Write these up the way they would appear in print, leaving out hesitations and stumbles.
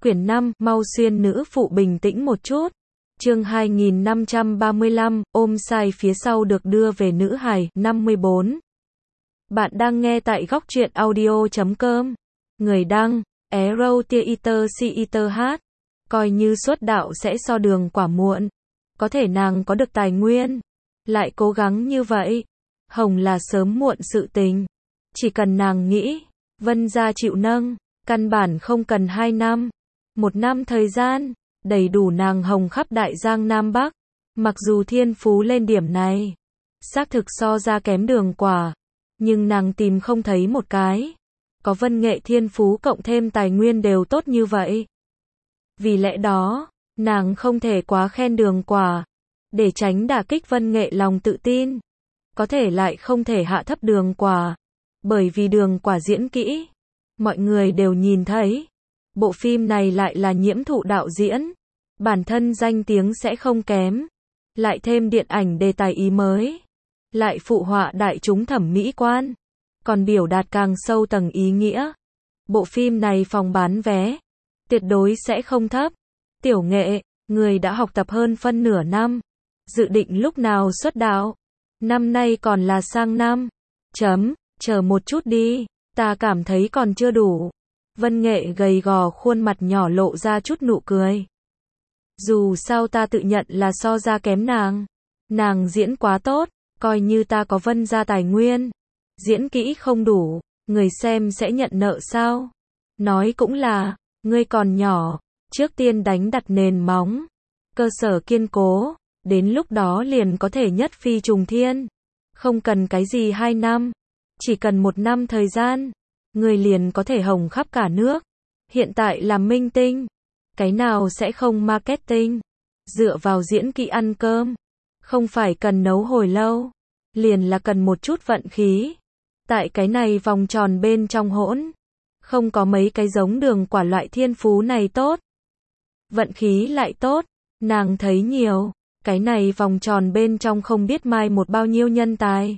Quyển 5, mau xuyên nữ phụ bình tĩnh một chút. Chương 2535, ôm sai phía sau được đưa về nữ hài, 54. Bạn đang nghe tại góc truyện audio.com. Người đăng, Arrow Theater Theater hát. Coi như xuất đạo sẽ so đường quả muộn. Có thể nàng có được tài nguyên. Lại cố gắng như vậy. Hồng là sớm muộn sự tình. Chỉ cần nàng nghĩ, Vân gia chịu nâng. Căn bản không cần 2 năm. 1 năm thời gian, đầy đủ nàng hồng khắp đại giang Nam Bắc. Mặc dù thiên phú lên điểm này, xác thực so ra kém đường quả, nhưng nàng tìm không thấy một cái. Có văn nghệ thiên phú cộng thêm tài nguyên đều tốt như vậy. Vì lẽ đó, nàng không thể quá khen đường quả, để tránh đả kích văn nghệ lòng tự tin. Có thể lại không thể hạ thấp đường quả, bởi vì đường quả diễn kỹ, mọi người đều nhìn thấy. Bộ phim này lại là Nhiễm Thụ đạo diễn, bản thân danh tiếng sẽ không kém, lại thêm điện ảnh đề tài ý mới, lại phụ họa đại chúng thẩm mỹ quan, còn biểu đạt càng sâu tầng ý nghĩa. Bộ phim này phòng bán vé tuyệt đối sẽ không thấp. Tiểu Nghệ, người đã học tập hơn phân nửa năm, dự định lúc nào xuất đạo? Năm nay còn là sang năm. Chờ một chút đi, ta cảm thấy còn chưa đủ. Vân Nghệ gầy gò khuôn mặt nhỏ lộ ra chút nụ cười. Dù sao ta tự nhận là so ra kém nàng. Nàng diễn quá tốt, coi như ta có Vân gia tài nguyên. Diễn kỹ không đủ, người xem sẽ nhận nợ sao? Nói cũng là, ngươi còn nhỏ, trước tiên đánh đặt nền móng. Cơ sở kiên cố, đến lúc đó liền có thể nhất phi trùng thiên. Không cần cái gì 2 năm, chỉ cần 1 năm thời gian. Người liền có thể hồng khắp cả nước. Hiện tại làm minh tinh, cái nào sẽ không marketing? Dựa vào diễn kỹ ăn cơm, không phải cần nấu hồi lâu, liền là cần một chút vận khí. Tại cái này vòng tròn bên trong hỗn, không có mấy cái giống đường quả loại thiên phú này tốt. Vận khí lại tốt, nàng thấy nhiều, cái này vòng tròn bên trong không biết mai một bao nhiêu nhân tài.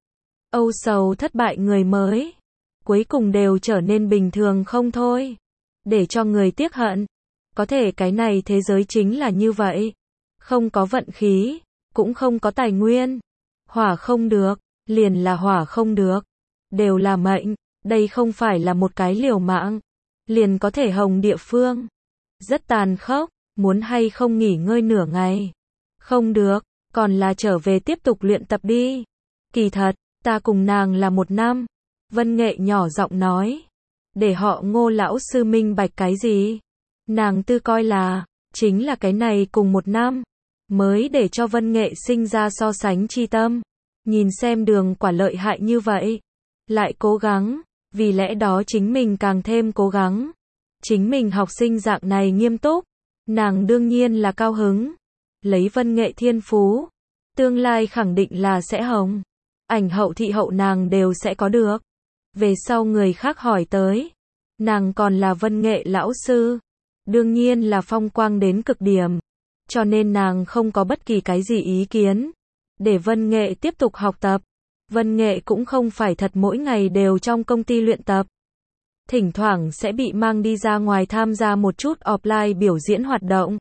Âu sầu thất bại người mới, cuối cùng đều trở nên bình thường không thôi, để cho người tiếc hận. Có thể cái này thế giới chính là như vậy, không có vận khí, cũng không có tài nguyên. Hỏa không được, liền là hỏa không được, đều là mệnh, đây không phải là một cái liều mạng, liền có thể hồng địa phương. Rất tàn khốc, muốn hay không nghỉ ngơi nửa ngày? Không được, còn là trở về tiếp tục luyện tập đi. Kỳ thật, ta cùng nàng là 1 năm. Vân Nghệ nhỏ giọng nói. Để họ Ngô lão sư minh bạch cái gì? Nàng tư coi là, chính là cái này cùng 1 năm, mới để cho Vân Nghệ sinh ra so sánh chi tâm. Nhìn xem đường quả lợi hại như vậy, lại cố gắng, vì lẽ đó chính mình càng thêm cố gắng. Chính mình học sinh dạng này nghiêm túc, nàng đương nhiên là cao hứng. Lấy Vân Nghệ thiên phú, tương lai khẳng định là sẽ hồng. Ảnh hậu thị hậu nàng đều sẽ có được. Về sau người khác hỏi tới, nàng còn là Vân Nghệ lão sư, đương nhiên là phong quang đến cực điểm. Cho nên nàng không có bất kỳ cái gì ý kiến, để Vân Nghệ tiếp tục học tập. Vân Nghệ cũng không phải thật mỗi ngày đều trong công ty luyện tập. Thỉnh thoảng sẽ bị mang đi ra ngoài tham gia một chút offline biểu diễn hoạt động.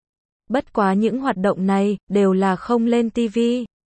Bất quá những hoạt động này, đều là không lên TV.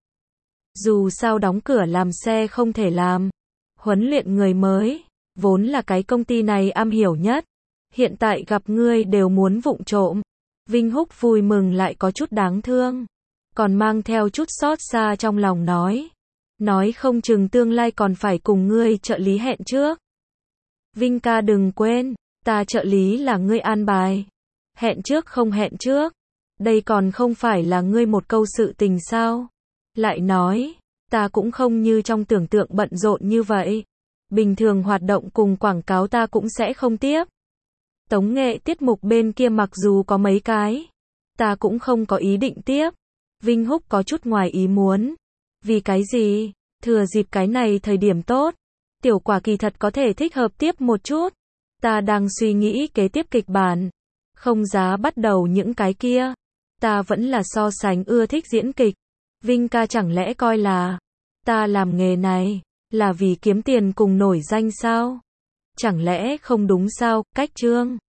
Dù sao đóng cửa làm xe không thể làm. Huấn luyện người mới, vốn là cái công ty này am hiểu nhất. Hiện tại gặp ngươi đều muốn vụng trộm. Vinh Húc vui mừng lại có chút đáng thương. Còn mang theo chút xót xa trong lòng nói. Nói không chừng tương lai còn phải cùng ngươi trợ lý hẹn trước. Vinh ca đừng quên, ta trợ lý là ngươi an bài. Hẹn trước không hẹn trước. Đây còn không phải là ngươi một câu sự tình sao? Lại nói, ta cũng không như trong tưởng tượng bận rộn như vậy. Bình thường hoạt động cùng quảng cáo ta cũng sẽ không tiếp. Tống nghệ tiết mục bên kia mặc dù có mấy cái, ta cũng không có ý định tiếp. Vinh Húc có chút ngoài ý muốn. Vì cái gì? Thừa dịp cái này thời điểm tốt. Tiểu quả kỳ thật có thể thích hợp tiếp một chút. Ta đang suy nghĩ kế tiếp kịch bản. Không giá bắt đầu những cái kia. Ta vẫn là so sánh ưa thích diễn kịch. Vinh ca chẳng lẽ coi là ta làm nghề này là vì kiếm tiền cùng nổi danh sao? Chẳng lẽ không đúng sao? Cách Trương